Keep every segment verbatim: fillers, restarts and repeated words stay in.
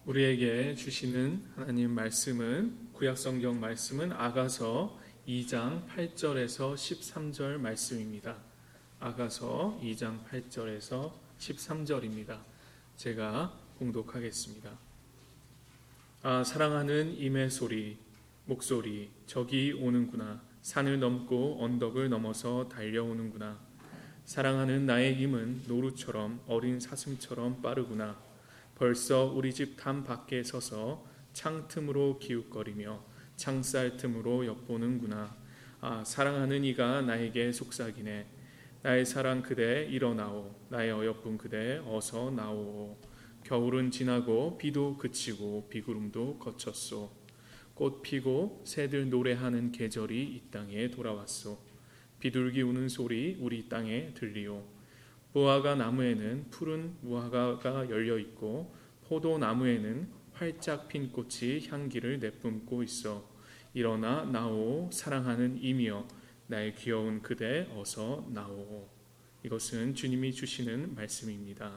우리에게 주시는 하나님 말씀은 구약성경 말씀은 아가서 이 장 팔 절에서 십삼 절 말씀입니다. 아가서 이 장 팔 절에서 십삼 절입니다. 제가 봉독하겠습니다. 아, 사랑하는 임의 소리, 목소리, 저기 오는구나. 산을 넘고 언덕을 넘어서 달려오는구나. 사랑하는 나의 임은 노루처럼 어린 사슴처럼 빠르구나. 벌써 우리 집 담 밖에 서서 창틈으로 기웃거리며 창살 틈으로 엿보는구나. 아, 사랑하는 이가 나에게 속삭이네. 나의 사랑 그대 일어나오. 나의 어여쁜 그대 어서 나오. 겨울은 지나고 비도 그치고 비구름도 거쳤소. 꽃 피고 새들 노래하는 계절이 이 땅에 돌아왔소. 비둘기 우는 소리 우리 땅에 들리오. 무화과 나무에는 푸른 무화과가 열려 있고 포도나무에는 활짝 핀 꽃이 향기를 내뿜고 있어. 일어나 나오. 사랑하는 임이여 나의 귀여운 그대 어서 나오. 이것은 주님이 주시는 말씀입니다.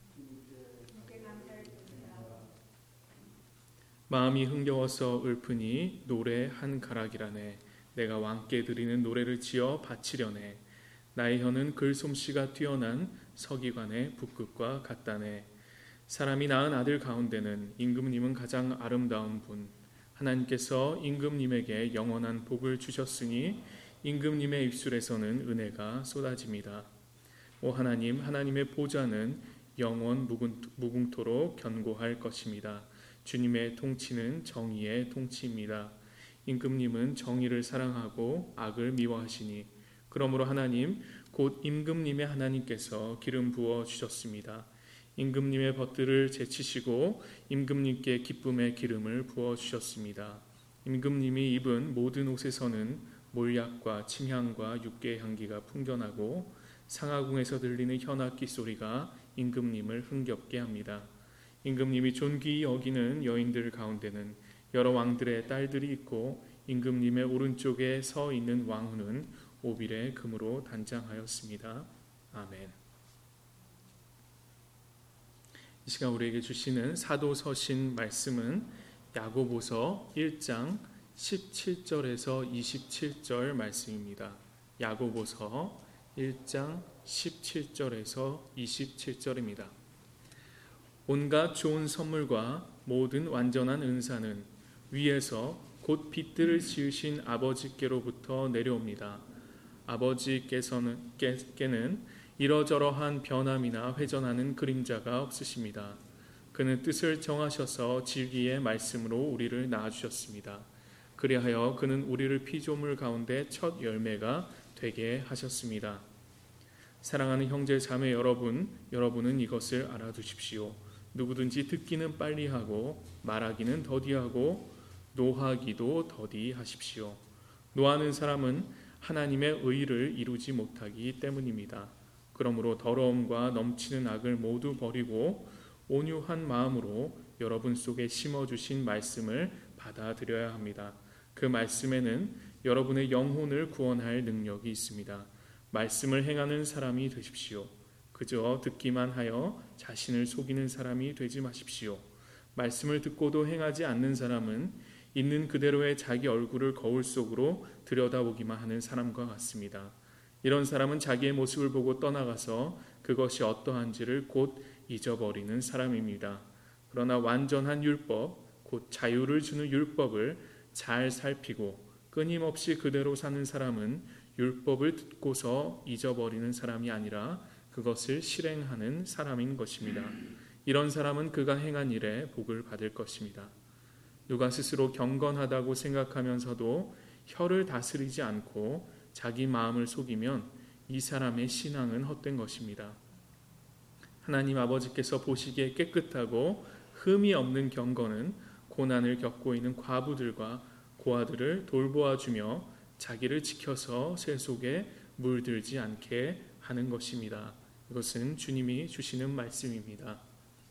마음이 흥겨워서 읊으니 노래 한 가락이라네. 내가 왕께 드리는 노래를 지어 바치려네. 나의 혀는 글솜씨가 뛰어난 서기관의 붓끝과 같다네. 사람이 낳은 아들 가운데는 임금님은 가장 아름다운 분. 하나님께서 임금님에게 영원한 복을 주셨으니 임금님의 입술에서는 은혜가 쏟아집니다. 오 하나님, 하나님의 보좌는 영원 무궁토록 견고할 것입니다. 주님의 통치는 정의의 통치입니다. 임금님은 정의를 사랑하고 악을 미워하시니 그러므로 하나님 곧 임금님의 하나님께서 기름 부어 주셨습니다. 임금님의 벗들을 제치시고 임금님께 기쁨의 기름을 부어 주셨습니다. 임금님이 입은 모든 옷에서는 몰약과 침향과 육개의 향기가 풍겨나고 상하궁에서 들리는 현악기 소리가 임금님을 흥겹게 합니다. 임금님이 존귀히 여기는 여인들 가운데는 여러 왕들의 딸들이 있고 임금님의 오른쪽에 서 있는 왕후는 오빌의 금으로 단장하였습니다. 아멘. 이 시간 우리에게 주시는 사도서신 말씀은 야고보서 일 장 십칠 절에서 이십칠 절 말씀입니다. 야고보서 일 장 십칠 절에서 이십칠 절입니다. 온갖 좋은 선물과 모든 완전한 은사는 위에서 곧 빛들을 지으신 아버지께로부터 내려옵니다. 아버지께서는 께는 이러저러한 변함이나 회전하는 그림자가 없으십니다. 그는 뜻을 정하셔서 진리의 말씀으로 우리를 낳아주셨습니다. 그리하여 그는 우리를 피조물 가운데 첫 열매가 되게 하셨습니다. 사랑하는 형제 자매 여러분, 여러분은 이것을 알아두십시오. 누구든지 듣기는 빨리 하고 말하기는 더디하고 노하기도 더디하십시오. 노하는 사람은 하나님의 의를 이루지 못하기 때문입니다. 그러므로 더러움과 넘치는 악을 모두 버리고 온유한 마음으로 여러분 속에 심어주신 말씀을 받아들여야 합니다. 그 말씀에는 여러분의 영혼을 구원할 능력이 있습니다. 말씀을 행하는 사람이 되십시오. 그저 듣기만 하여 자신을 속이는 사람이 되지 마십시오. 말씀을 듣고도 행하지 않는 사람은 있는 그대로의 자기 얼굴을 거울 속으로 들여다보기만 하는 사람과 같습니다. 이런 사람은 자기의 모습을 보고 떠나가서 그것이 어떠한지를 곧 잊어버리는 사람입니다. 그러나 완전한 율법, 곧 자유를 주는 율법을 잘 살피고 끊임없이 그대로 사는 사람은 율법을 듣고서 잊어버리는 사람이 아니라 그것을 실행하는 사람인 것입니다. 이런 사람은 그가 행한 일에 복을 받을 것입니다. 누가 스스로 경건하다고 생각하면서도 혀를 다스리지 않고 자기 마음을 속이면 이 사람의 신앙은 헛된 것입니다. 하나님 아버지께서 보시기에 깨끗하고 흠이 없는 경건은 고난을 겪고 있는 과부들과 고아들을 돌보아주며 자기를 지켜서 새 속에 물들지 않게 하는 것입니다. 이것은 주님이 주시는 말씀입니다.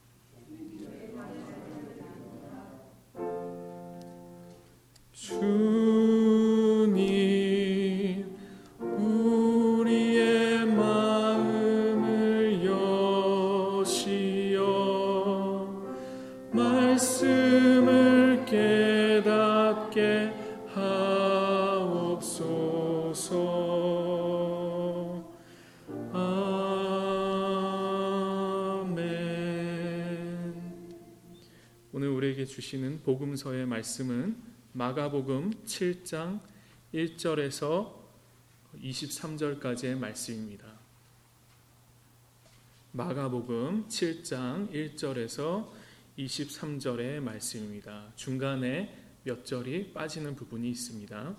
주님 우리의 마음을 여시어 말 말씀을 깨닫게 하옵소서. 아멘. 오늘 우리에게 주시는 복음서의 말씀은 마가복음 칠 장 일 절에서 이십삼 절까지의 말씀입니다. 마가복음 칠 장 일 절에서 이십삼 절의 말씀입니다. 중간에 몇 절이 빠지는 부분이 있습니다.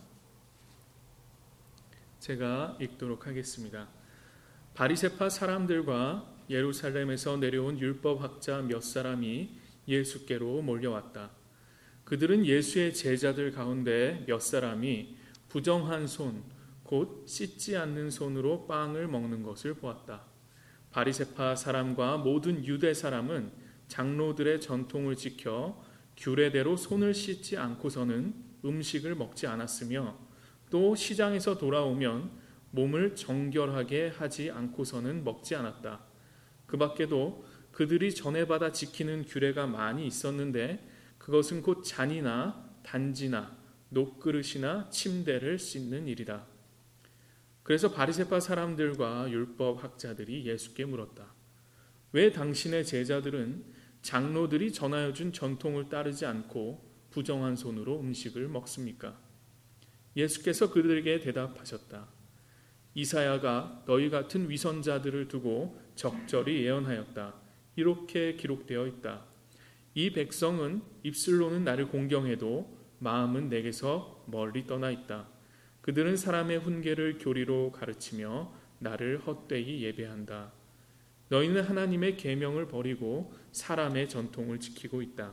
제가 읽도록 하겠습니다. 바리새파 사람들과 예루살렘에서 내려온 율법학자 몇 사람이 예수께로 몰려왔다. 그들은 예수의 제자들 가운데 몇 사람이 부정한 손, 곧 씻지 않는 손으로 빵을 먹는 것을 보았다. 바리새파 사람과 모든 유대 사람은 장로들의 전통을 지켜 규례대로 손을 씻지 않고서는 음식을 먹지 않았으며 또 시장에서 돌아오면 몸을 정결하게 하지 않고서는 먹지 않았다. 그 밖에도 그들이 전해받아 지키는 규례가 많이 있었는데 그것은 곧 잔이나 단지나 녹그릇이나 침대를 씻는 일이다. 그래서 바리새파 사람들과 율법 학자들이 예수께 물었다. 왜 당신의 제자들은 장로들이 전하여 준 전통을 따르지 않고 부정한 손으로 음식을 먹습니까? 예수께서 그들에게 대답하셨다. 이사야가 너희 같은 위선자들을 두고 적절히 예언하였다. 이렇게 기록되어 있다. 이 백성은 입술로는 나를 공경해도 마음은 내게서 멀리 떠나 있다. 그들은 사람의 훈계를 교리로 가르치며 나를 헛되이 예배한다. 너희는 하나님의 계명을 버리고 사람의 전통을 지키고 있다.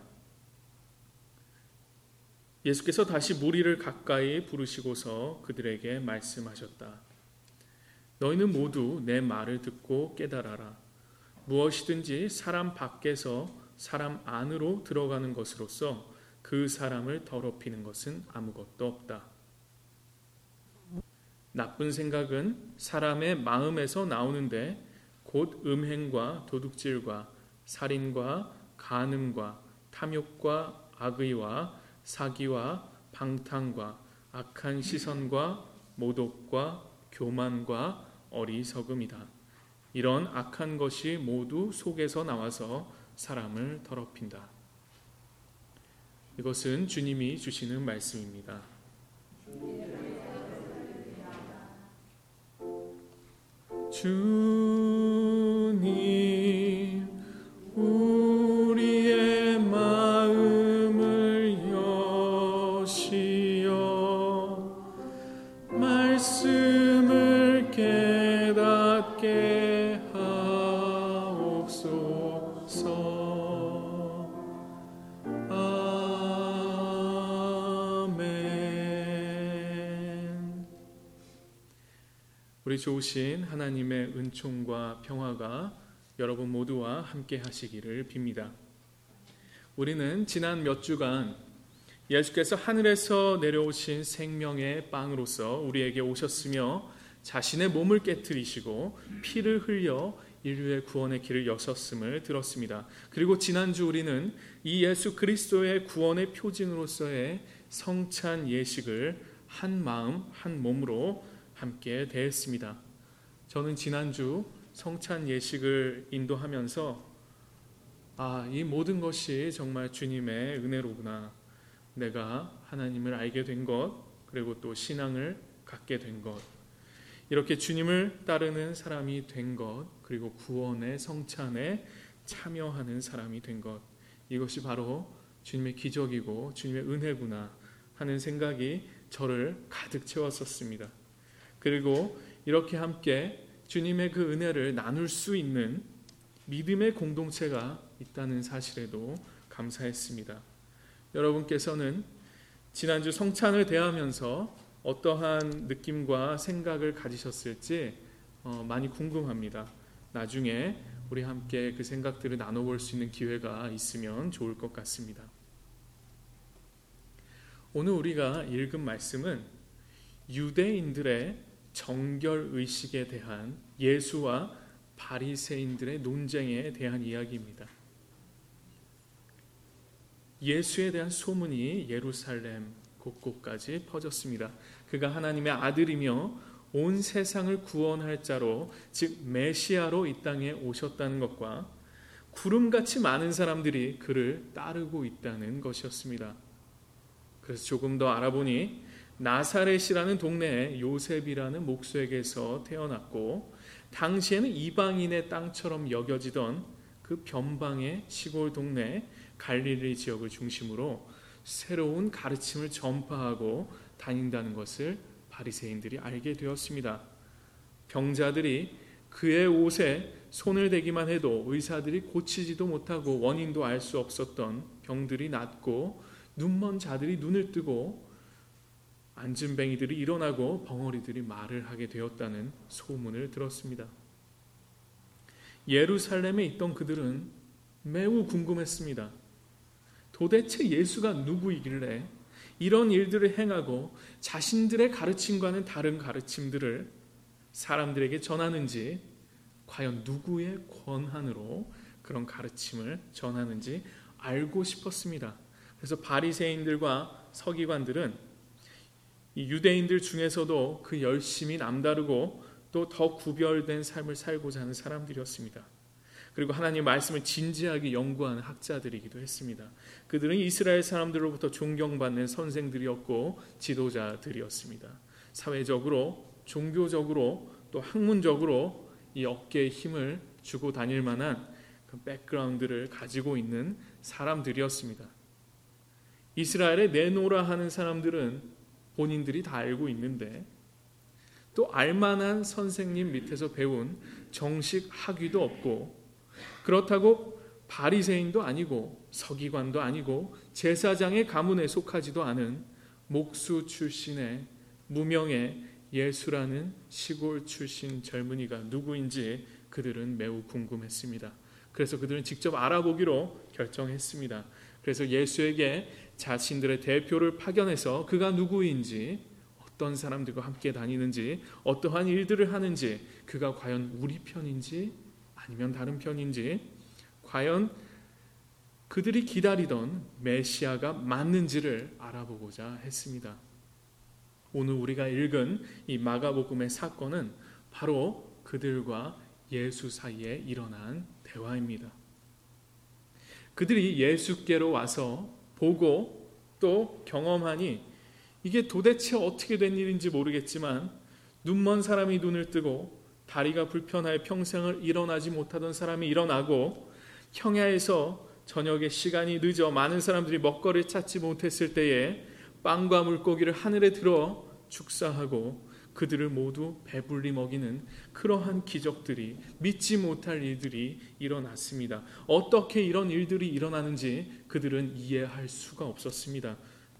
예수께서 다시 무리를 가까이 부르시고서 그들에게 말씀하셨다. 너희는 모두 내 말을 듣고 깨달아라. 무엇이든지 사람 밖에서 사람 안으로 들어가는 것으로서 그 사람을 더럽히는 것은 아무것도 없다. 나쁜 생각은 사람의 마음에서 나오는데 곧 음행과 도둑질과 살인과 간음과 탐욕과 악의와 사기와 방탕과 악한 시선과 모독과 교만과 어리석음이다. 이런 악한 것이 모두 속에서 나와서 사람을 더럽힌다. 이것은 주님이 주시는 말씀입니다. 주님, 우리의 마음을 여시어 말씀을 깨닫게 하옵소서. 우리 좋으신 하나님의 은총과 평화가 여러분 모두와 함께 하시기를 빕니다. 우리는 지난 몇 주간 예수께서 하늘에서 내려오신 생명의 빵으로서 우리에게 오셨으며 자신의 몸을 깨트리시고 피를 흘려 인류의 구원의 길을 여셨음을 들었습니다. 그리고 지난주 우리는 이 예수 그리스도의 구원의 표징으로서의 성찬 예식을 한 마음 한 몸으로 함께 대했습니다. 저는 지난주 성찬 예식을 인도하면서 아, 이 모든 것이 정말 주님의 은혜로구나. 내가 하나님을 알게 된 것, 그리고 또 신앙을 갖게 된 것, 이렇게 주님을 따르는 사람이 된 것, 그리고 구원의 성찬에 참여하는 사람이 된 것, 이것이 바로 주님의 기적이고 주님의 은혜구나 하는 생각이 저를 가득 채웠었습니다. 그리고 이렇게 함께 주님의 그 은혜를 나눌 수 있는 믿음의 공동체가 있다는 사실에도 감사했습니다. 여러분께서는 지난주 성찬을 대하면서 어떠한 느낌과 생각을 가지셨을지 어, 많이 궁금합니다. 나중에 우리 함께 그 생각들을 나눠볼 수 있는 기회가 있으면 좋을 것 같습니다. 오늘 우리가 읽은 말씀은 유대인들의 정결의식에 대한 예수와 바리새인들의 논쟁에 대한 이야기입니다. 예수에 대한 소문이 예루살렘 곳곳까지 퍼졌습니다. 그가 하나님의 아들이며 온 세상을 구원할 자로, 즉 메시아로 이 땅에 오셨다는 것과 구름같이 많은 사람들이 그를 따르고 있다는 것이었습니다. 그래서 조금 더 알아보니 나사렛이라는 동네에 요셉이라는 목수에게서 태어났고, 당시에는 이방인의 땅처럼 여겨지던 그 변방의 시골 동네 갈릴리 지역을 중심으로 새로운 가르침을 전파하고 다닌다는 것을 바리새인들이 알게 되었습니다. 병자들이 그의 옷에 손을 대기만 해도 의사들이 고치지도 못하고 원인도 알 수 없었던 병들이 낫고, 눈먼 자들이 눈을 뜨고, 안진뱅이들이 일어나고 벙어리들이 말을 하게 되었다는 소문을 들었습니다. 예루살렘에 있던 그들은 매우 궁금했습니다. 도대체 예수가 누구이길래 이런 일들을 행하고 자신들의 가르침과는 다른 가르침들을 사람들에게 전하는지, 과연 누구의 권한으로 그런 가르침을 전하는지 알고 싶었습니다. 그래서 바리새인들과 서기관들은 이 유대인들 중에서도 그 열심히 남다르고 또 더 구별된 삶을 살고자 하는 사람들이었습니다. 그리고 하나님의 말씀을 진지하게 연구하는 학자들이기도 했습니다. 그들은 이스라엘 사람들로부터 존경받는 선생들이었고 지도자들이었습니다. 사회적으로, 종교적으로, 또 학문적으로 이 어깨에 힘을 주고 다닐 만한 그 백그라운드를 가지고 있는 사람들이었습니다. 이스라엘에 내노라 하는 사람들은 본인들이 다 알고 있는데, 또 알만한 선생님 밑에서 배운 정식 학위도 없고, 그렇다고 바리새인도 아니고 서기관도 아니고 제사장의 가문에 속하지도 않은 목수 출신의 무명의 예수라는 시골 출신 젊은이가 누구인지 그들은 매우 궁금했습니다. 그래서 그들은 직접 알아보기로 결정했습니다. 그래서 예수에게 자신들의 대표를 파견해서 그가 누구인지, 어떤 사람들과 함께 다니는지, 어떠한 일들을 하는지, 그가 과연 우리 편인지 아니면 다른 편인지, 과연 그들이 기다리던 메시아가 맞는지를 알아보고자 했습니다. 오늘 우리가 읽은 이 마가복음의 사건은 바로 그들과 예수 사이에 일어난 대화입니다. 그들이 예수께로 와서 보고 또 경험하니 이게 도대체 어떻게 된 일인지 모르겠지만, 눈먼 사람이 눈을 뜨고 다리가 불편하여 평생을 일어나지 못하던 사람이 일어나고, 평야에서 저녁에 시간이 늦어 많은 사람들이 먹거리를 찾지 못했을 때에 빵과 물고기를 하늘에 들어 축사하고 그들을 모두 배불리 먹이는 그러한 기적들이, 믿지 못할 일들이 일어났습니다. 어떻게 이런 일들이 일어나는지 그들은 이해할 수가 없었습니다.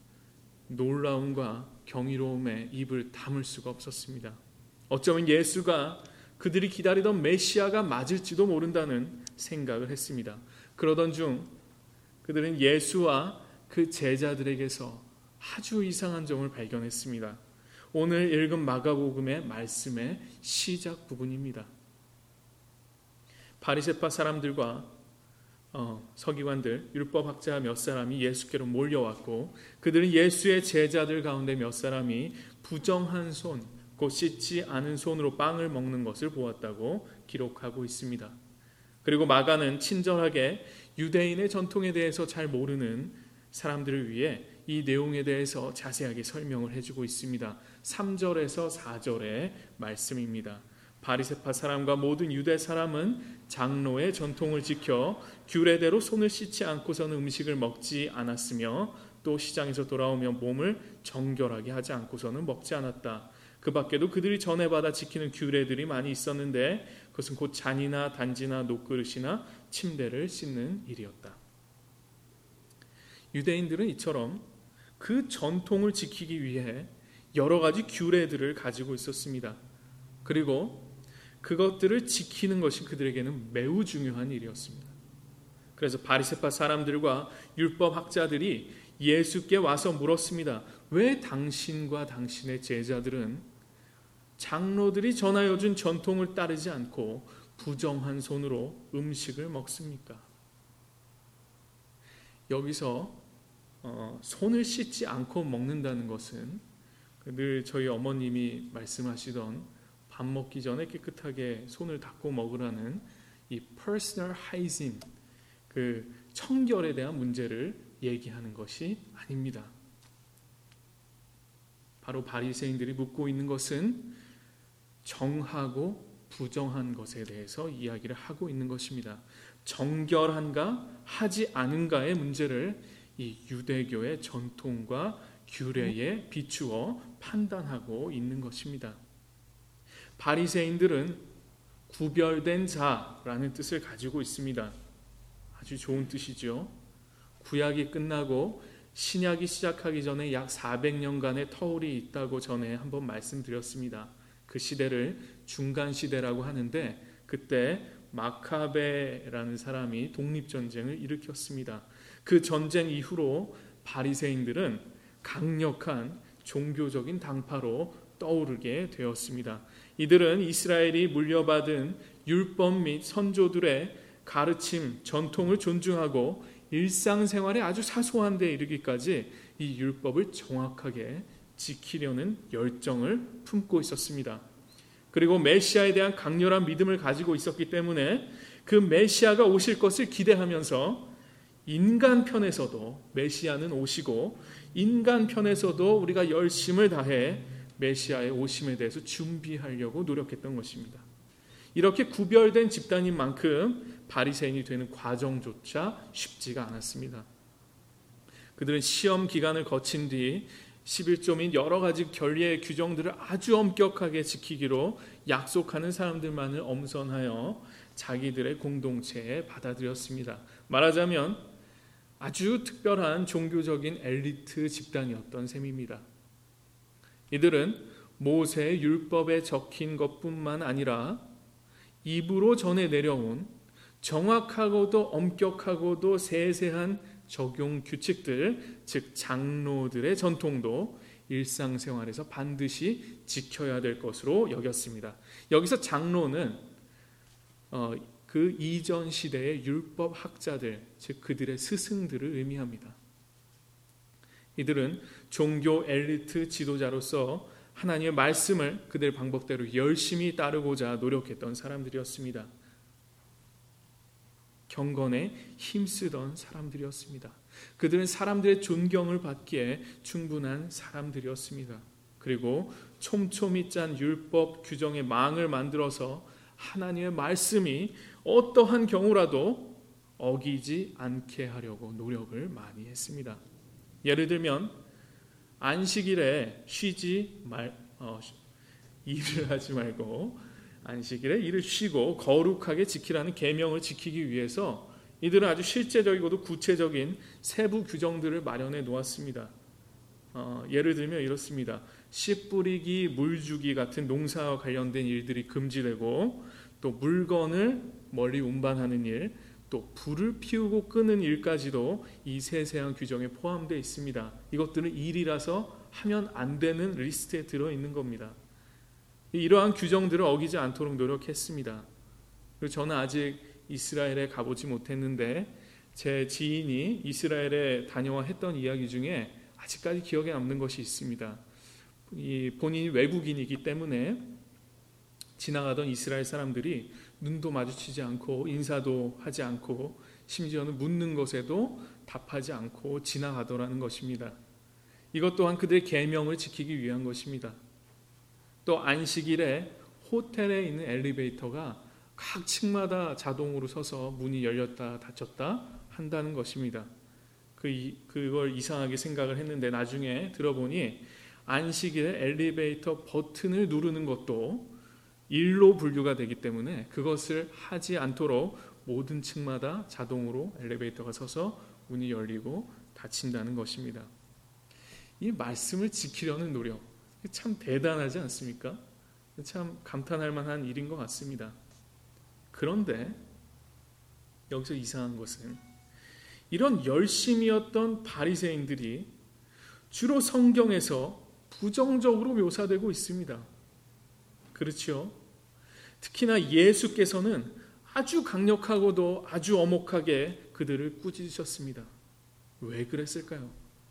놀라움과 경이로움에 입을 다물 수가 없었습니다. 어쩌면 예수가 그들이 기다리던 메시아가 맞을지도 모른다는 생각을 했습니다. 그러던 중 그들은 예수와 그 제자들에게서 아주 이상한 점을 발견했습니다. 오늘 읽은 마가복음의 말씀의 시작 부분입니다. 바리새파 사람들과 어, 서기관들, 율법학자 몇 사람이 예수께로 몰려왔고, 그들은 예수의 제자들 가운데 몇 사람이 부정한 손, 곧 씻지 않은 손으로 빵을 먹는 것을 보았다고 기록하고 있습니다. 그리고 마가는 친절하게 유대인의 전통에 대해서 잘 모르는 사람들을 위해 이 내용에 대해서 자세하게 설명을 해주고 있습니다. 삼 절에서 사 절의 말씀입니다. 바리새파 사람과 모든 유대 사람은 장로의 전통을 지켜 규례대로 손을 씻지 않고서는 음식을 먹지 않았으며, 또 시장에서 돌아오며 몸을 정결하게 하지 않고서는 먹지 않았다. 그 밖에도 그들이 전해받아 지키는 규례들이 많이 있었는데, 그것은 곧 잔이나 단지나 녹그릇이나 침대를 씻는 일이었다. 유대인들은 이처럼 그 전통을 지키기 위해 여러 가지 규례들을 가지고 있었습니다. 그리고 그것들을 지키는 것이 그들에게는 매우 중요한 일이었습니다. 그래서 바리새파 사람들과 율법학자들이 예수께 와서 물었습니다. 왜 당신과 당신의 제자들은 장로들이 전하여 준 전통을 따르지 않고 부정한 손으로 음식을 먹습니까? 여기서 어, 손을 씻지 않고 먹는다는 것은 늘 저희 어머님이 말씀하시던 밥 먹기 전에 깨끗하게 손을 닦고 먹으라는 이 personal hygiene, 그 청결에 대한 문제를 얘기하는 것이 아닙니다. 바로 바리새인들이 묻고 있는 것은 정하고 부정한 것에 대해서 이야기를 하고 있는 것입니다. 정결한가 하지 않은가의 문제를 이 유대교의 전통과 규례에 비추어 판단하고 있는 것입니다. 바리새인들은 구별된 자라는 뜻을 가지고 있습니다. 아주 좋은 뜻이죠. 구약이 끝나고 신약이 시작하기 전에 약 사백 년간의 터울이 있다고 전에 한번 말씀드렸습니다. 그 시대를 중간 시대라고 하는데 그때 마카베라는 사람이 독립전쟁을 일으켰습니다. 그 전쟁 이후로 바리새인들은 강력한 종교적인 당파로 떠오르게 되었습니다. 이들은 이스라엘이 물려받은 율법 및 선조들의 가르침, 전통을 존중하고 일상생활에 아주 사소한 데 이르기까지 이 율법을 정확하게 지키려는 열정을 품고 있었습니다. 그리고 메시아에 대한 강렬한 믿음을 가지고 있었기 때문에 그 메시아가 오실 것을 기대하면서 인간 편에서도 메시아는 오시고 인간 편에서도 우리가 열심을 다해 메시아의 오심에 대해서 준비하려고 노력했던 것입니다. 이렇게 구별된 집단인 만큼 바리새인이 되는 과정조차 쉽지가 않았습니다. 그들은 시험 기간을 거친 뒤 십일조 및 여러 가지 결례의 규정들을 아주 엄격하게 지키기로 약속하는 사람들만을 엄선하여 자기들의 공동체에 받아들였습니다. 말하자면 아주 특별한 종교적인 엘리트 집단이었던 셈입니다. 이들은 모세의 율법에 적힌 것뿐만 아니라 입으로 전해 내려온 정확하고도 엄격하고도 세세한 적용 규칙들, 즉 장로들의 전통도 일상생활에서 반드시 지켜야 될 것으로 여겼습니다. 여기서 장로는 어, 그 이전 시대의 율법 학자들, 즉 그들의 스승들을 의미합니다. 이들은 종교 엘리트 지도자로서 하나님의 말씀을 그들 방법대로 열심히 따르고자 노력했던 사람들이었습니다. 경건에 힘쓰던 사람들이었습니다. 그들은 사람들의 존경을 받기에 충분한 사람들이었습니다. 그리고 촘촘히 짠 율법 규정의 망을 만들어서 하나님의 말씀이 어떠한 경우라도 어기지 않게 하려고 노력을 많이 했습니다. 예를 들면 안식일에 쉬지 말 어, 일을 하지 말고 안식일에 일을 쉬고 거룩하게 지키라는 계명을 지키기 위해서 이들은 아주 실제적이고도 구체적인 세부 규정들을 마련해 놓았습니다. 어, 예를 들면 이렇습니다. 씨 뿌리기, 물 주기 같은 농사와 관련된 일들이 금지되고 또 물건을 멀리 운반하는 일, 또 불을 피우고 끄는 일까지도 이 세세한 규정에 포함되어 있습니다. 이것들은 일이라서 하면 안 되는 리스트에 들어있는 겁니다. 이러한 규정들을 어기지 않도록 노력했습니다. 그리고 저는 아직 이스라엘에 가보지 못했는데 제 지인이 이스라엘에 다녀와 했던 이야기 중에 아직까지 기억에 남는 것이 있습니다. 이 본인이 외국인이기 때문에 지나가던 이스라엘 사람들이 눈도 마주치지 않고 인사도 하지 않고 심지어는 묻는 것에도 답하지 않고 지나가더라는 것입니다. 이것 또한 그들의 계명을 지키기 위한 것입니다. 또 안식일에 호텔에 있는 엘리베이터가 각 층마다 자동으로 서서 문이 열렸다 닫혔다 한다는 것입니다. 그, 그걸 이상하게 생각을 했는데 나중에 들어보니 안식일에 엘리베이터 버튼을 누르는 것도 일로 분류가 되기 때문에 그것을 하지 않도록 모든 층마다 자동으로 엘리베이터가 서서 문이 열리고 닫힌다는 것입니다. 이 말씀을 지키려는 노력, 참 대단하지 않습니까? 참 감탄할 만한 일인 것 같습니다. 그런데 여기서 이상한 것은 이런 열심이었던 바리새인들이 주로 성경에서 부정적으로 묘사되고 있습니다. 그렇죠? 특히나 예수께서는 아주 강력하고도 아주 엄혹하게 그들을 꾸짖으셨습니다. 왜 그랬을까요?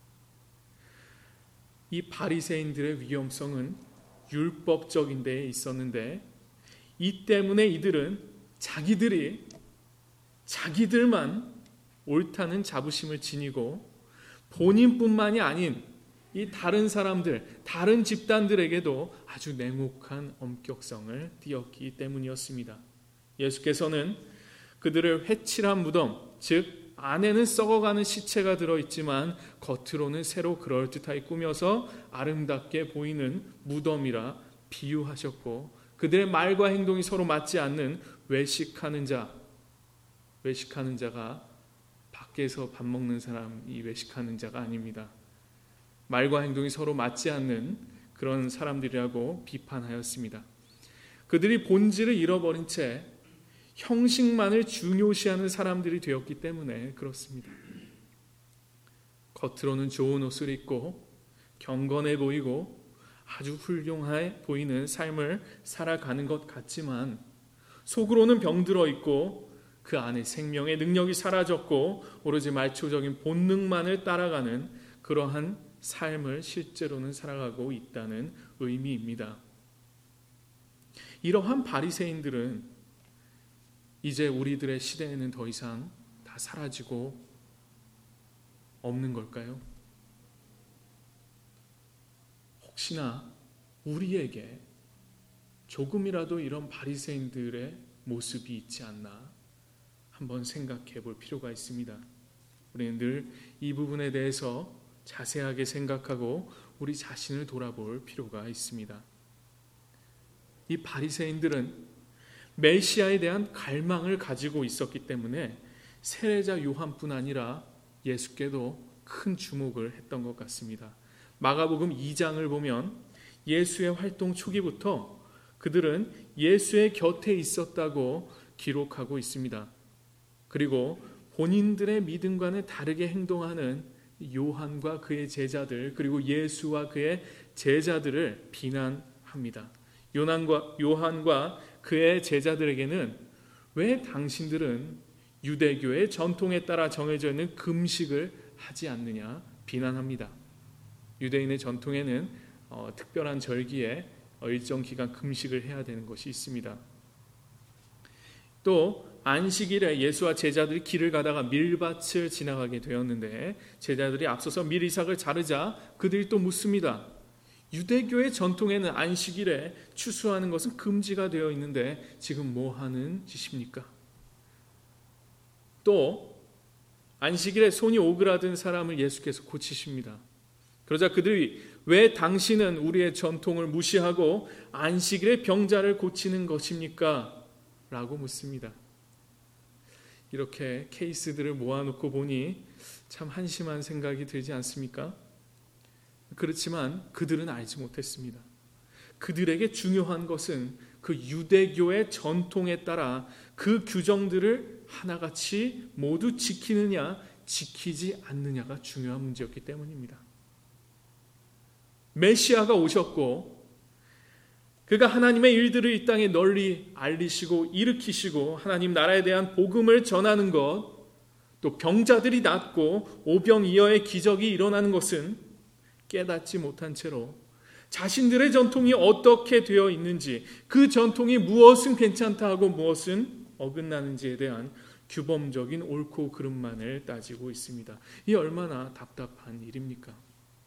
이 바리새인들의 위험성은 율법적인 데에 있었는데 이 때문에 이들은 자기들이 자기들만 옳다는 자부심을 지니고 본인뿐만이 아닌 이 다른 사람들, 다른 집단들에게도 아주 냉혹한 엄격성을 띄었기 때문이었습니다. 예수께서는 그들을 회칠한 무덤, 즉 안에는 썩어가는 시체가 들어있지만 겉으로는 새로 그럴듯하게 꾸며서 아름답게 보이는 무덤이라 비유하셨고, 그들의 말과 행동이 서로 맞지 않는 외식하는 자, 외식하는 자가 밖에서 밥 먹는 사람이 외식하는 자가 아닙니다. 말과 행동이 서로 맞지 않는 그런 사람들이라고 비판하였습니다. 그들이 본질을 잃어버린 채 형식만을 중요시하는 사람들이 되었기 때문에 그렇습니다. 겉으로는 좋은 옷을 입고 경건해 보이고 아주 훌륭해 보이는 삶을 살아가는 것 같지만 속으로는 병들어 있고 그 안에 생명의 능력이 사라졌고 오로지 말초적인 본능만을 따라가는 그러한 삶을 실제로는 살아가고 있다는 의미입니다. 이러한 바리새인들은 이제 우리들의 시대에는 더 이상 다 사라지고 없는 걸까요? 혹시나 우리에게 조금이라도 이런 바리새인들의 모습이 있지 않나 한번 생각해 볼 필요가 있습니다. 우리는 늘 이 부분에 대해서 자세하게 생각하고 우리 자신을 돌아볼 필요가 있습니다. 이 바리새인들은 메시아에 대한 갈망을 가지고 있었기 때문에 세례자 요한뿐 아니라 예수께도 큰 주목을 했던 것 같습니다. 마가복음 이 장을 보면 예수의 활동 초기부터 그들은 예수의 곁에 있었다고 기록하고 있습니다. 그리고 본인들의 믿음과는 다르게 행동하는 요한과 그의 제자들, 그리고 예수와 그의 제자들을 비난합니다. 요한과, 요한과 그의 제자들에게는 왜 당신들은 유대교의 전통에 따라 정해져 있는 금식을 하지 않느냐 비난합니다. 유대인의 전통에는 어, 특별한 절기에 일정 기간 금식을 해야 되는 것이 있습니다. 또 안식일에 예수와 제자들이 길을 가다가 밀밭을 지나가게 되었는데 제자들이 앞서서 밀이삭을 자르자 그들이 또 묻습니다. 유대교의 전통에는 안식일에 추수하는 것은 금지가 되어 있는데 지금 뭐 하는 짓입니까? 또 안식일에 손이 오그라든 사람을 예수께서 고치십니다. 그러자 그들이 왜 당신은 우리의 전통을 무시하고 안식일에 병자를 고치는 것입니까? 라고 묻습니다. 이렇게 케이스들을 모아놓고 보니 참 한심한 생각이 들지 않습니까? 그렇지만 그들은 알지 못했습니다. 그들에게 중요한 것은 그 유대교의 전통에 따라 그 규정들을 하나같이 모두 지키느냐 지키지 않느냐가 중요한 문제였기 때문입니다. 메시아가 오셨고 그가 하나님의 일들을 이 땅에 널리 알리시고 일으키시고 하나님 나라에 대한 복음을 전하는 것, 또 병자들이 낫고 오병이어의 기적이 일어나는 것은 깨닫지 못한 채로 자신들의 전통이 어떻게 되어 있는지, 그 전통이 무엇은 괜찮다 하고 무엇은 어긋나는지에 대한 규범적인 옳고 그름만을 따지고 있습니다. 이 얼마나 답답한 일입니까?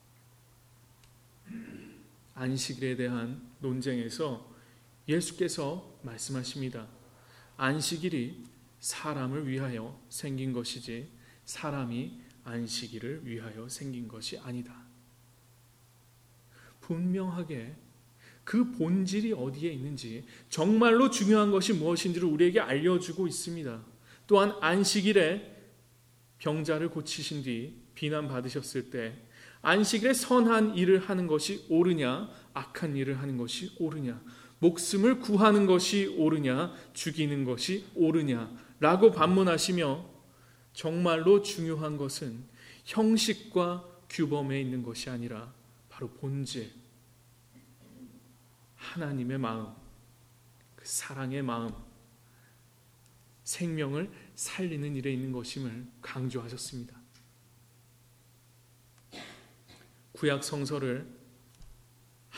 안식일에 대한 논쟁에서 예수께서 말씀하십니다. 안식일이 사람을 위하여 생긴 것이지 사람이 안식일을 위하여 생긴 것이 아니다. 분명하게 그 본질이 어디에 있는지, 정말로 중요한 것이 무엇인지를 우리에게 알려주고 있습니다. 또한 안식일에 병자를 고치신 뒤 비난받으셨을 때 안식일에 선한 일을 하는 것이 옳으냐 악한 일을 하는 것이 옳으냐, 목숨을 구하는 것이 옳으냐 죽이는 것이 옳으냐 라고 반문하시며 정말로 중요한 것은 형식과 규범에 있는 것이 아니라 바로 본질, 하나님의 마음, 그 사랑의 마음, 생명을 살리는 일에 있는 것임을 강조하셨습니다. 구약 성서를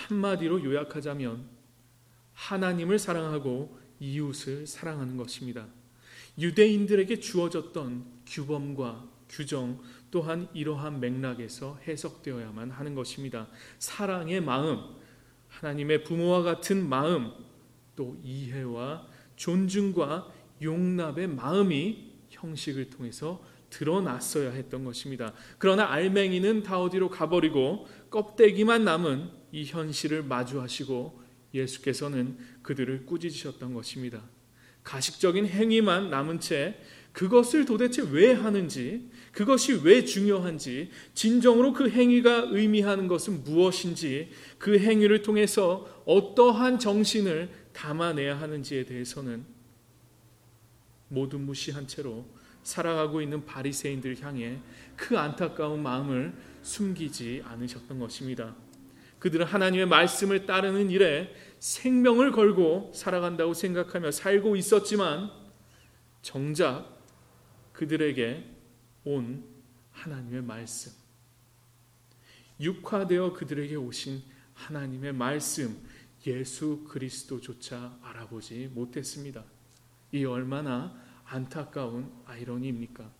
한마디로 요약하자면 하나님을 사랑하고 이웃을 사랑하는 것입니다. 유대인들에게 주어졌던 규범과 규정 또한 이러한 맥락에서 해석되어야만 하는 것입니다. 사랑의 마음, 하나님의 부모와 같은 마음, 또 이해와 존중과 용납의 마음이 형식을 통해서 드러났어야 했던 것입니다. 그러나 알맹이는 다 어디로 가버리고 껍데기만 남은 이 현실을 마주하시고 예수께서는 그들을 꾸짖으셨던 것입니다. 가식적인 행위만 남은 채 그것을 도대체 왜 하는지, 그것이 왜 중요한지, 진정으로 그 행위가 의미하는 것은 무엇인지, 그 행위를 통해서 어떠한 정신을 담아내야 하는지에 대해서는 모두 무시한 채로 살아가고 있는 바리새인들 향해 그 안타까운 마음을 숨기지 않으셨던 것입니다. 그들은 하나님의 말씀을 따르는 일에 생명을 걸고 살아간다고 생각하며 살고 있었지만 정작 그들에게 온 하나님의 말씀, 육화되어 그들에게 오신 하나님의 말씀, 예수 그리스도조차 알아보지 못했습니다. 이 얼마나 안타까운 아이러니입니까?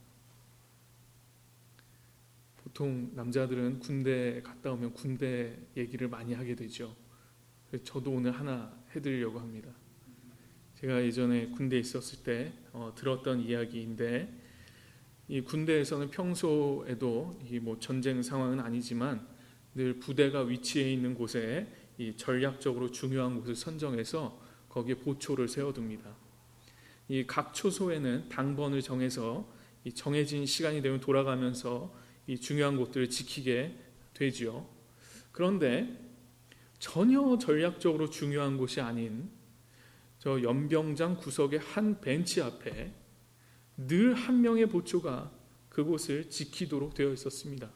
보통 남자들은 군대 갔다 오면 군대 얘기를 많이 하게 되죠. 저도 오늘 하나 해드리려고 합니다. 제가 예전에 군대에 있었을 때 어, 들었던 이야기인데, 이 군대에서는 평소에도 이 뭐 전쟁 상황은 아니지만 늘 부대가 위치해 있는 곳에 이 전략적으로 중요한 곳을 선정해서 거기에 보초를 세워둡니다. 이 각 초소에는 당번을 정해서 이 정해진 시간이 되면 돌아가면서 이 중요한 곳들을 지키게 되지요. 그런데 전혀 전략적으로 중요한 곳이 아닌 저 연병장 구석의 한 벤치 앞에 늘 한 명의 보초가 그곳을 지키도록 되어 있었습니다.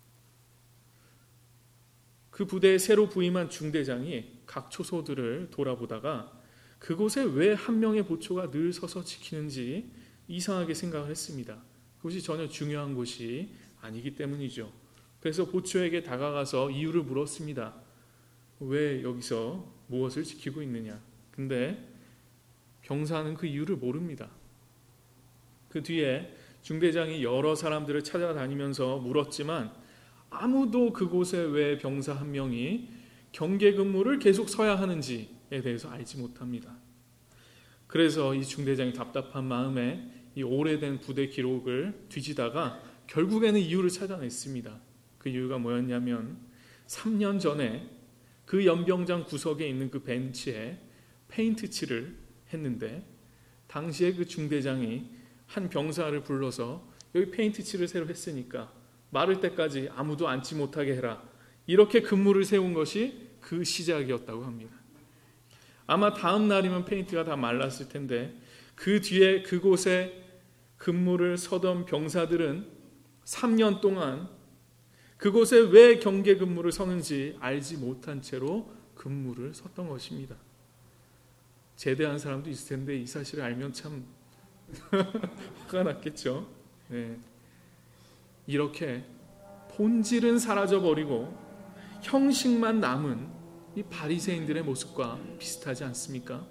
그 부대에 새로 부임한 중대장이 각 초소들을 돌아보다가 그곳에 왜 한 명의 보초가 늘 서서 지키는지 이상하게 생각을 했습니다. 그것이 전혀 중요한 곳이 아니기 때문이죠. 그래서 보초에게 다가가서 이유를 물었습니다. 왜 여기서 무엇을 지키고 있느냐? 근데 병사는 그 이유를 모릅니다. 그 뒤에 중대장이 여러 사람들을 찾아다니면서 물었지만 아무도 그곳에 왜 병사 한 명이 경계 근무를 계속 서야 하는지에 대해서 알지 못합니다. 그래서 이 중대장이 답답한 마음에 이 오래된 부대 기록을 뒤지다가 결국에는 이유를 찾아냈습니다. 그 이유가 뭐였냐면 삼 년 전에 그 연병장 구석에 있는 그 벤치에 페인트 칠을 했는데 당시에 그 중대장이 한 병사를 불러서 여기 페인트 칠을 새로 했으니까 마를 때까지 아무도 앉지 못하게 해라. 이렇게 근무를 세운 것이 그 시작이었다고 합니다. 아마 다음 날이면 페인트가 다 말랐을 텐데 그 뒤에 그곳에 근무를 서던 병사들은 삼 년 동안 그곳에 왜 경계 근무를 서는지 알지 못한 채로 근무를 섰던 것입니다. 제대한 사람도 있을 텐데 이 사실을 알면 참 화가 났겠죠. 네. 이렇게 본질은 사라져버리고 형식만 남은 이 바리새인들의 모습과 비슷하지 않습니까?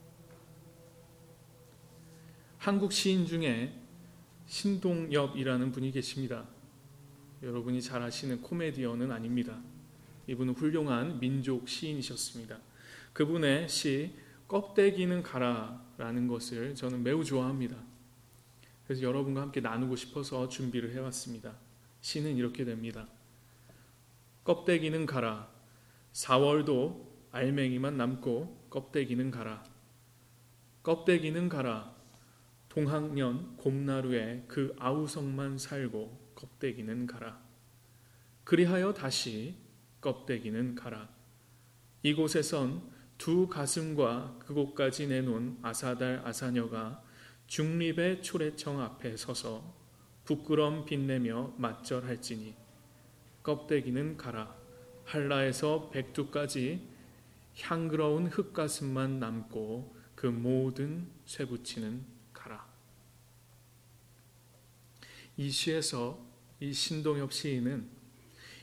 한국 시인 중에 신동엽이라는 분이 계십니다. 여러분이 잘 아시는 코미디언은 아닙니다. 이분은 훌륭한 민족 시인이셨습니다. 그분의 시 껍데기는 가라라는 것을 저는 매우 좋아합니다. 그래서 여러분과 함께 나누고 싶어서 준비를 해왔습니다. 시는 이렇게 됩니다. 껍데기는 가라. 사월도 알맹이만 남고 껍데기는 가라. 껍데기는 가라. 동학년 곰나루에 그 아우성만 살고 껍데기는 가라. 그리하여 다시 껍데기는 가라. 이곳에선 두 가슴과 그곳까지 내놓은 아사달 아사녀가 중립의 초래청 앞에 서서 부끄럼 빛내며 맞절할지니 껍데기는 가라. 한라에서 백두까지 향그러운 흙가슴만 남고 그 모든 쇠붙이는 가라. 이 시에서 이 신동엽 시인은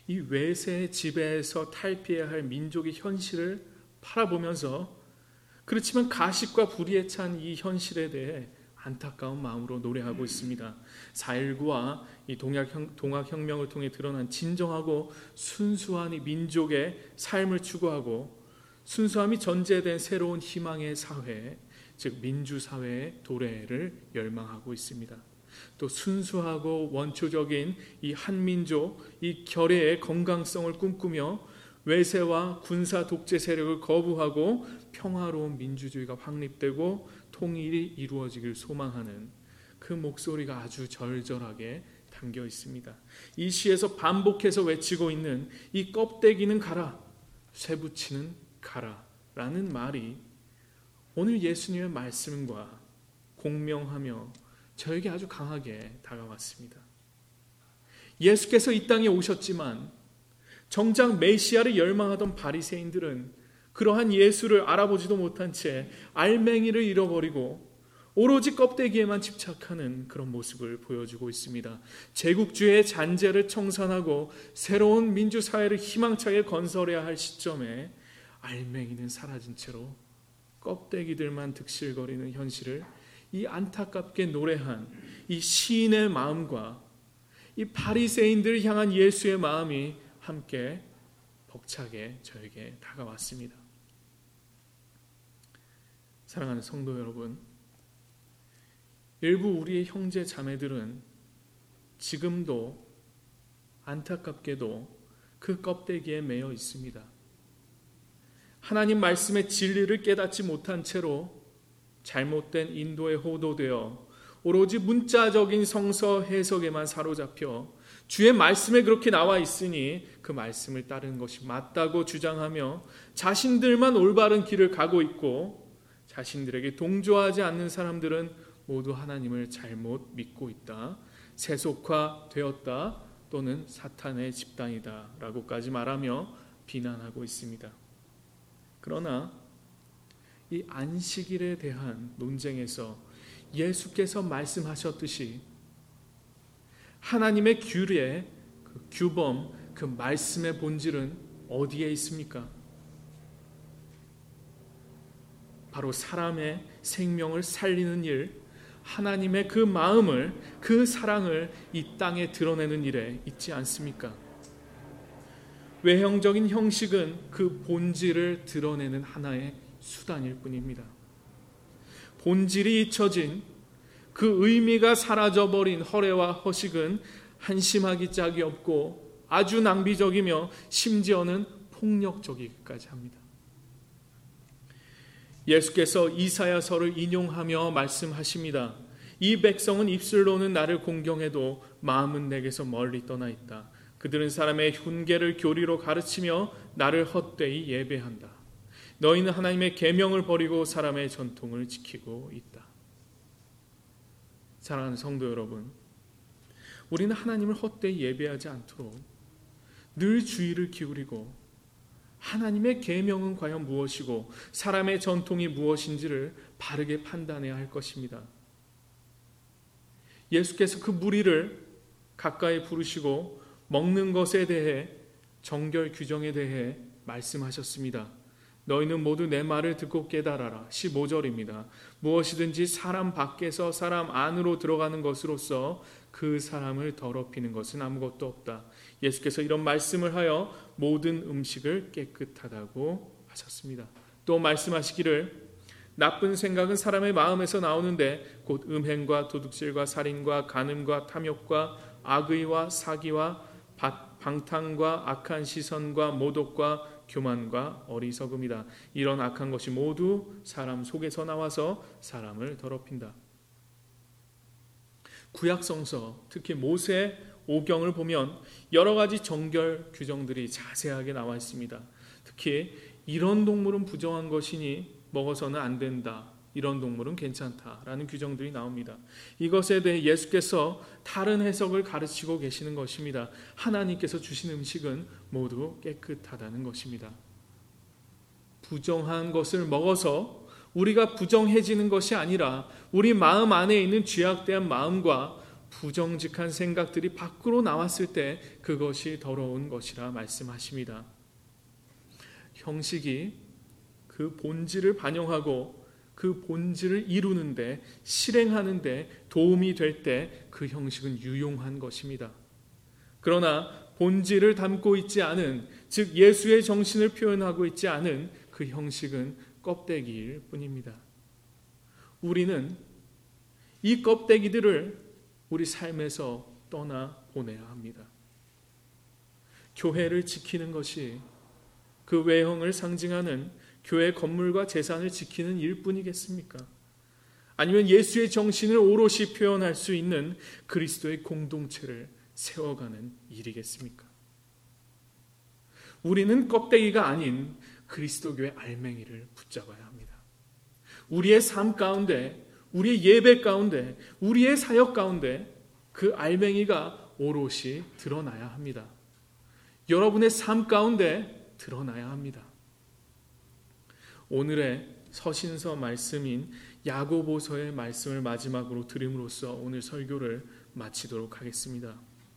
이 외세의 지배에서 탈피해야 할 민족의 현실을 바라보면서 그렇지만 가식과 불의에 찬 이 현실에 대해 안타까운 마음으로 노래하고 있습니다. 사 일구와 이 동학, 동학혁명을 통해 드러난 진정하고 순수한 이 민족의 삶을 추구하고 순수함이 전제된 새로운 희망의 사회, 즉 민주사회의 도래를 열망하고 있습니다. 또 순수하고 원초적인 이 한민족, 이 결의의 건강성을 꿈꾸며 외세와 군사 독재 세력을 거부하고 평화로운 민주주의가 확립되고 통일이 이루어지길 소망하는 그 목소리가 아주 절절하게 담겨 있습니다. 이 시에서 반복해서 외치고 있는 이 껍데기는 가라, 쇠붙이는 가라 라는 말이 오늘 예수님의 말씀과 공명하며 저에게 아주 강하게 다가왔습니다. 예수께서 이 땅에 오셨지만 정작 메시아를 열망하던 바리새인들은 그러한 예수를 알아보지도 못한 채 알맹이를 잃어버리고 오로지 껍데기에만 집착하는 그런 모습을 보여주고 있습니다. 제국주의의 잔재를 청산하고 새로운 민주사회를 희망차게 건설해야 할 시점에 알맹이는 사라진 채로 껍데기들만 득실거리는 현실을 이 안타깝게 노래한 이 시인의 마음과 이 바리새인들을 향한 예수의 마음이 함께 벅차게 저에게 다가왔습니다. 사랑하는 성도 여러분, 일부 우리의 형제 자매들은 지금도 안타깝게도 그 껍데기에 매여 있습니다. 하나님 말씀의 진리를 깨닫지 못한 채로 잘못된 인도에 호도되어 오로지 문자적인 성서 해석에만 사로잡혀 주의 말씀에 그렇게 나와 있으니 그 말씀을 따르는 것이 맞다고 주장하며 자신들만 올바른 길을 가고 있고 자신들에게 동조하지 않는 사람들은 모두 하나님을 잘못 믿고 있다, 세속화되었다 또는 사탄의 집단이다 라고까지 말하며 비난하고 있습니다. 그러나 이 안식일에 대한 논쟁에서 예수께서 말씀하셨듯이 하나님의 규례, 그 규범, 그 말씀의 본질은 어디에 있습니까? 바로 사람의 생명을 살리는 일, 하나님의 그 마음을, 그 사랑을 이 땅에 드러내는 일에 있지 않습니까? 외형적인 형식은 그 본질을 드러내는 하나의 수단일 뿐입니다. 본질이 잊혀진, 그 의미가 사라져버린 허례와 허식은 한심하기 짝이 없고 아주 낭비적이며 심지어는 폭력적이기까지 합니다. 예수께서 이사야서를 인용하며 말씀하십니다. 이 백성은 입술로는 나를 공경해도 마음은 내게서 멀리 떠나 있다. 그들은 사람의 훈계를 교리로 가르치며 나를 헛되이 예배한다. 너희는 하나님의 계명을 버리고 사람의 전통을 지키고 있다. 사랑하는 성도 여러분, 우리는 하나님을 헛되이 예배하지 않도록 늘 주의를 기울이고 하나님의 계명은 과연 무엇이고 사람의 전통이 무엇인지를 바르게 판단해야 할 것입니다. 예수께서 그 무리를 가까이 부르시고 먹는 것에 대해, 정결 규정에 대해 말씀하셨습니다. 너희는 모두 내 말을 듣고 깨달아라. 십오 절입니다. 무엇이든지 사람 밖에서 사람 안으로 들어가는 것으로서 그 사람을 더럽히는 것은 아무것도 없다. 예수께서 이런 말씀을 하여 모든 음식을 깨끗하다고 하셨습니다. 또 말씀하시기를 나쁜 생각은 사람의 마음에서 나오는데 곧 음행과 도둑질과 살인과 간음과 탐욕과 악의와 사기와 방탕과 악한 시선과 모독과 교만과 어리석음이다. 이런 악한 것이 모두 사람 속에서 나와서 사람을 더럽힌다. 구약성서, 특히 모세 오경을 보면 여러 가지 정결 규정들이 자세하게 나와 있습니다. 특히 이런 동물은 부정한 것이니 먹어서는 안 된다, 이런 동물은 괜찮다라는 규정들이 나옵니다. 이것에 대해 예수께서 다른 해석을 가르치고 계시는 것입니다. 하나님께서 주신 음식은 모두 깨끗하다는 것입니다. 부정한 것을 먹어서 우리가 부정해지는 것이 아니라 우리 마음 안에 있는 죄악된 마음과 부정직한 생각들이 밖으로 나왔을 때 그것이 더러운 것이라 말씀하십니다. 형식이 그 본질을 반영하고 그 본질을 이루는데, 실행하는데 도움이 될 때 그 형식은 유용한 것입니다. 그러나 본질을 담고 있지 않은, 즉 예수의 정신을 표현하고 있지 않은 그 형식은 껍데기일 뿐입니다. 우리는 이 껍데기들을 우리 삶에서 떠나 보내야 합니다. 교회를 지키는 것이 그 외형을 상징하는 교회 건물과 재산을 지키는 일뿐이겠습니까? 아니면 예수의 정신을 오롯이 표현할 수 있는 그리스도의 공동체를 세워가는 일이겠습니까? 우리는 껍데기가 아닌 그리스도교의 알맹이를 붙잡아야 합니다. 우리의 삶 가운데, 우리의 예배 가운데, 우리의 사역 가운데 그 알맹이가 오롯이 드러나야 합니다. 여러분의 삶 가운데 드러나야 합니다. 오늘의 서신서 말씀인 야고보서의 말씀을 마지막으로 들음으로써 오늘 설교를 마치도록 하겠습니다.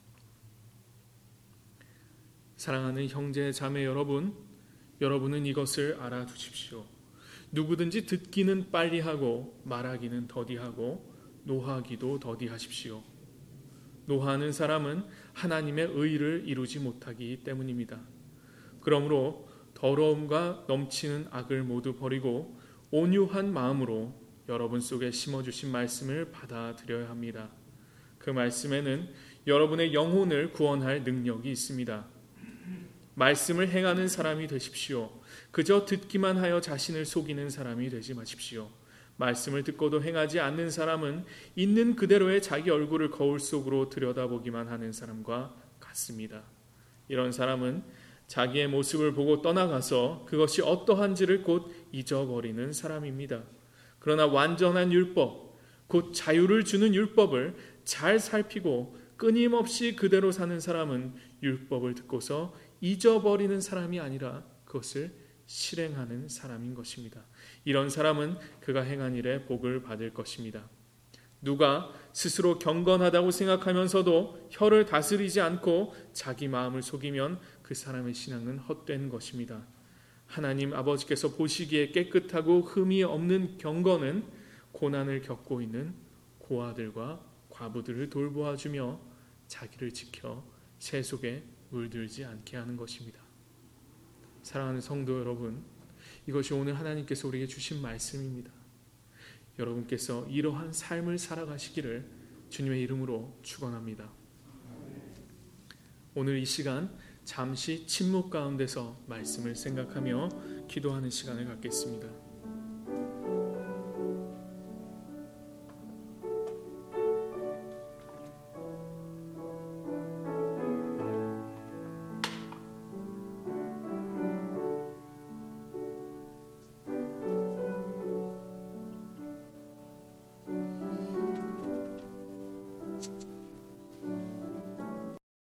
사랑하는 형제 자매 여러분, 여러분은 이것을 알아두십시오. 누구든지 듣기는 빨리 하고 말하기는 더디하고 노하기도 더디하십시오. 노하는 사람은 하나님의 의를 이루지 못하기 때문입니다. 그러므로 더러움과 넘치는 악을 모두 버리고 온유한 마음으로 여러분 속에 심어주신 말씀을 받아들여야 합니다. 그 말씀에는 여러분의 영혼을 구원할 능력이 있습니다. 말씀을 행하는 사람이 되십시오. 그저 듣기만 하여 자신을 속이는 사람이 되지 마십시오. 말씀을 듣고도 행하지 않는 사람은 있는 그대로의 자기 얼굴을 거울 속으로 들여다보기만 하는 사람과 같습니다. 이런 사람은 자기의 모습을 보고 떠나가서 그것이 어떠한지를 곧 잊어버리는 사람입니다. 그러나 완전한 율법, 곧 자유를 주는 율법을 잘 살피고 끊임없이 그대로 사는 사람은 율법을 듣고서 잊어버리는 사람이 아니라 그것을 실행하는 사람인 것입니다. 이런 사람은 그가 행한 일에 복을 받을 것입니다. 누가 스스로 경건하다고 생각하면서도 혀를 다스리지 않고 자기 마음을 속이면 그 사람의 신앙은 헛된 것입니다. 하나님 아버지께서 보시기에 깨끗하고 흠이 없는 경건은 고난을 겪고 있는 고아들과 과부들을 돌보아주며 자기를 지켜 새 속에 물들지 않게 하는 것입니다. 사랑하는 성도 여러분, 이것이 오늘 하나님께서 우리에게 주신 말씀입니다. 여러분께서 이러한 삶을 살아가시기를 주님의 이름으로 축원합니다. 오늘 이 시간 잠시 침묵 가운데서 말씀을 생각하며 기도하는 시간을 갖겠습니다.